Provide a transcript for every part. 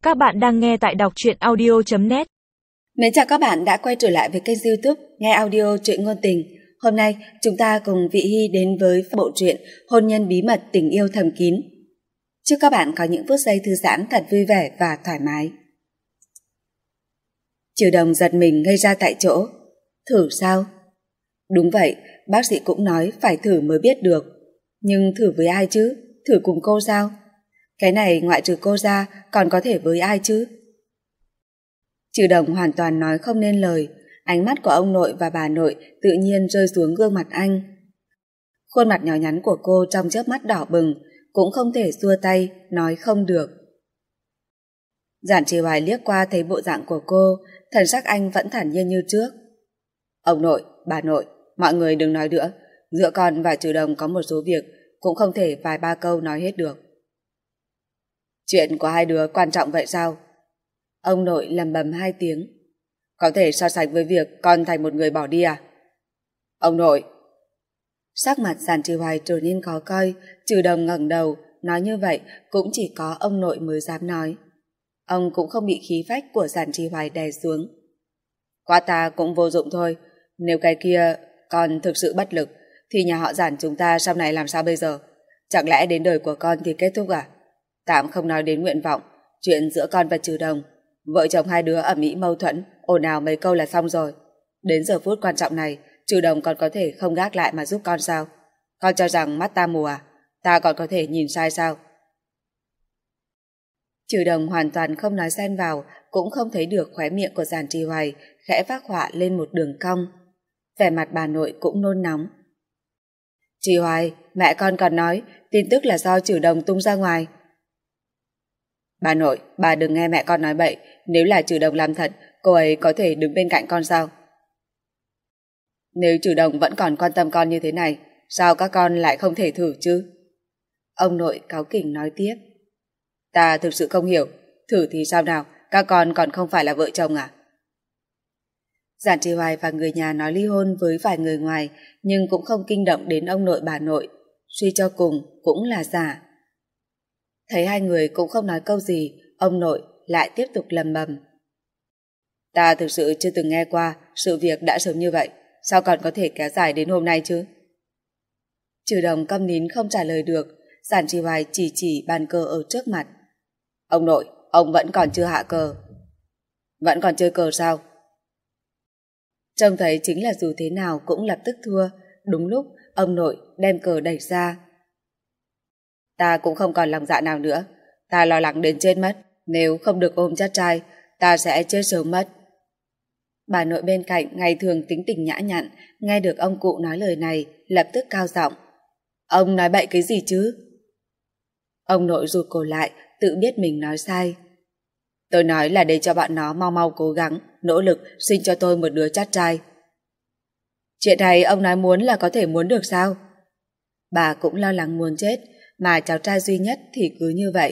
Các bạn đang nghe tại đọc truyện audio.net. Mến chào các bạn đã quay trở lại với kênh YouTube Nghe Audio Truyện Ngôn Tình. Hôm nay chúng ta cùng Vị Hy đến với bộ truyện Hôn nhân bí mật tình yêu thầm kín. Chúc các bạn có những phút giây thư giãn thật vui vẻ và thoải mái. Trừ Đồng giật mình ngây ra tại chỗ. Thử sao? Đúng vậy, bác sĩ cũng nói phải thử mới biết được. Nhưng thử với ai chứ? Thử cùng cô sao? Cái này ngoại trừ cô ra còn có thể với ai chứ? Trừ Đồng hoàn toàn nói không nên lời. Ánh mắt của ông nội và bà nội tự nhiên rơi xuống gương mặt anh. Khuôn mặt nhỏ nhắn của cô trong chớp mắt đỏ bừng, cũng không thể xua tay nói không được. Giản Trì Hoài liếc qua thấy bộ dạng của cô, thần sắc anh vẫn thản nhiên như trước. Ông nội, bà nội, mọi người đừng nói nữa. Giữa con và Trừ Đồng có một số việc cũng không thể vài ba câu nói hết được. Chuyện của hai đứa quan trọng vậy sao? Ông nội lầm bầm hai tiếng. Có thể so sánh với việc con thành một người bỏ đi à? Ông nội! Sắc mặt Giản Trì Hoài trở nên khó coi. Trừ Đồng ngẩng đầu, nói như vậy cũng chỉ có ông nội mới dám nói. Ông cũng không bị khí phách của Giản Trì Hoài đè xuống. Qua ta cũng vô dụng thôi. Nếu cái kia con thực sự bất lực thì nhà họ Giản chúng ta sau này làm sao bây giờ? Chẳng lẽ đến đời của con thì kết thúc à? Tạm không nói đến nguyện vọng, chuyện giữa con và Trừ Đồng, vợ chồng hai đứa ầm ĩ mâu thuẫn, ồn ào mấy câu là xong rồi. Đến giờ phút quan trọng này, Trừ Đồng còn có thể không gác lại mà giúp con sao? Con cho rằng mắt ta mù à? Ta còn có thể nhìn sai sao? Trừ Đồng hoàn toàn không nói xen vào, cũng không thấy được khóe miệng của Giản Trì Hoài khẽ phác họa lên một đường cong. Vẻ mặt bà nội cũng nôn nóng. Trì Hoài, mẹ con còn nói tin tức là do Trừ Đồng tung ra ngoài. Bà nội, bà đừng nghe mẹ con nói bậy. Nếu là Trừ Đồng làm thật, cô ấy có thể đứng bên cạnh con sao? Nếu Trừ Đồng vẫn còn quan tâm con như thế này, sao các con lại không thể thử chứ? Ông nội cáu kỉnh nói tiếp. Ta thực sự không hiểu, thử thì sao nào, các con còn không phải là vợ chồng à? Giản Trì Hoài và người nhà nói ly hôn với vài người ngoài, nhưng cũng không kinh động đến ông nội bà nội. Suy cho cùng cũng là giả. Thấy hai người cũng không nói câu gì, ông nội lại tiếp tục lầm bầm. Ta thực sự chưa từng nghe qua sự việc đã sớm như vậy, sao còn có thể kéo dài đến hôm nay chứ? Trừ Đồng câm nín không trả lời được. Giản Trì Hoài chỉ bàn cờ ở trước mặt. Ông nội, ông vẫn còn chưa hạ cờ. Vẫn còn chơi cờ sao? Trông thấy chính là dù thế nào cũng lập tức thua. Đúng lúc ông nội đem cờ đẩy ra. Ta cũng không còn lòng dạ nào nữa. Ta lo lắng đến chết mất. Nếu không được ôm chắt trai, ta sẽ chết sớm mất. Bà nội bên cạnh ngày thường tính tình nhã nhặn, nghe được ông cụ nói lời này lập tức cao giọng. Ông nói bậy cái gì chứ? Ông nội rụt cổ lại, tự biết mình nói sai. Tôi nói là để cho bọn nó mau mau cố gắng, nỗ lực sinh cho tôi một đứa chắt trai. Chuyện này ông nói muốn là có thể muốn được sao? Bà cũng lo lắng muốn chết, mà cháu trai duy nhất thì cứ như vậy.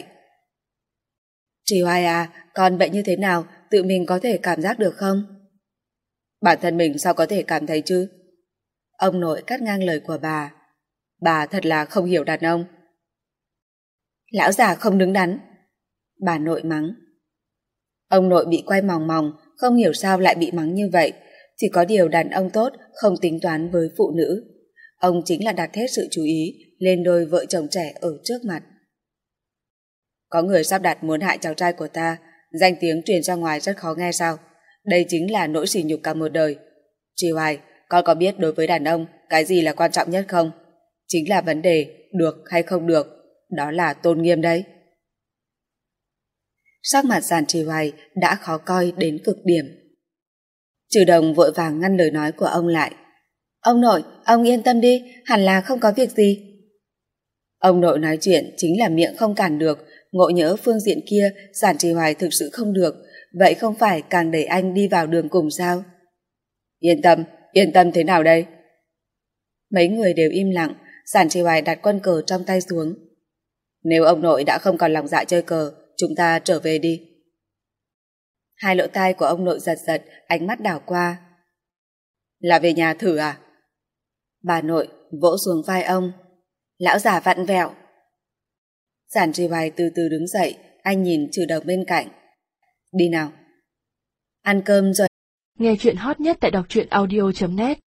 Trì Hoài à, con bệnh như thế nào, tự mình có thể cảm giác được không? Bản thân mình sao có thể cảm thấy chứ? Ông nội cắt ngang lời của bà. Bà thật là không hiểu đàn ông. Lão già không đứng đắn. Bà nội mắng. Ông nội bị quay mòng mòng, không hiểu sao lại bị mắng như vậy. Chỉ có điều đàn ông tốt không tính toán với phụ nữ. Ông chính là đặt hết sự chú ý lên đôi vợ chồng trẻ ở trước mặt. Có người sắp đặt muốn hại cháu trai của ta, danh tiếng truyền ra ngoài rất khó nghe sao? Đây chính là nỗi sỉ nhục cả một đời. Trì Hoài, con có biết đối với đàn ông cái gì là quan trọng nhất không? Chính là vấn đề được hay không được. Đó là tôn nghiêm đấy. Sắc mặt Giản Trì Hoài đã khó coi đến cực điểm. Trừ Đồng vội vàng ngăn lời nói của ông lại. Ông nội, ông yên tâm đi, hẳn là không có việc gì. Ông nội nói chuyện chính là miệng không cản được, ngộ nhỡ phương diện kia Giản Trì Hoài thực sự không được, vậy không phải càng đẩy anh đi vào đường cùng sao? Yên tâm thế nào đây? Mấy người đều im lặng. Giản Trì Hoài đặt quân cờ trong tay xuống. Nếu ông nội đã không còn lòng dạ chơi cờ, chúng ta trở về đi. Hai lỗ tai của ông nội giật giật, ánh mắt đảo qua. Là về nhà thử à? Bà nội vỗ xuống vai ông. Lão già vặn vẹo. Giản Trì Hoài từ từ đứng dậy, anh nhìn Trừ Đồng bên cạnh, Đi nào. Ăn cơm rồi. Nghe chuyện hot nhất tại đọc truyện audio.net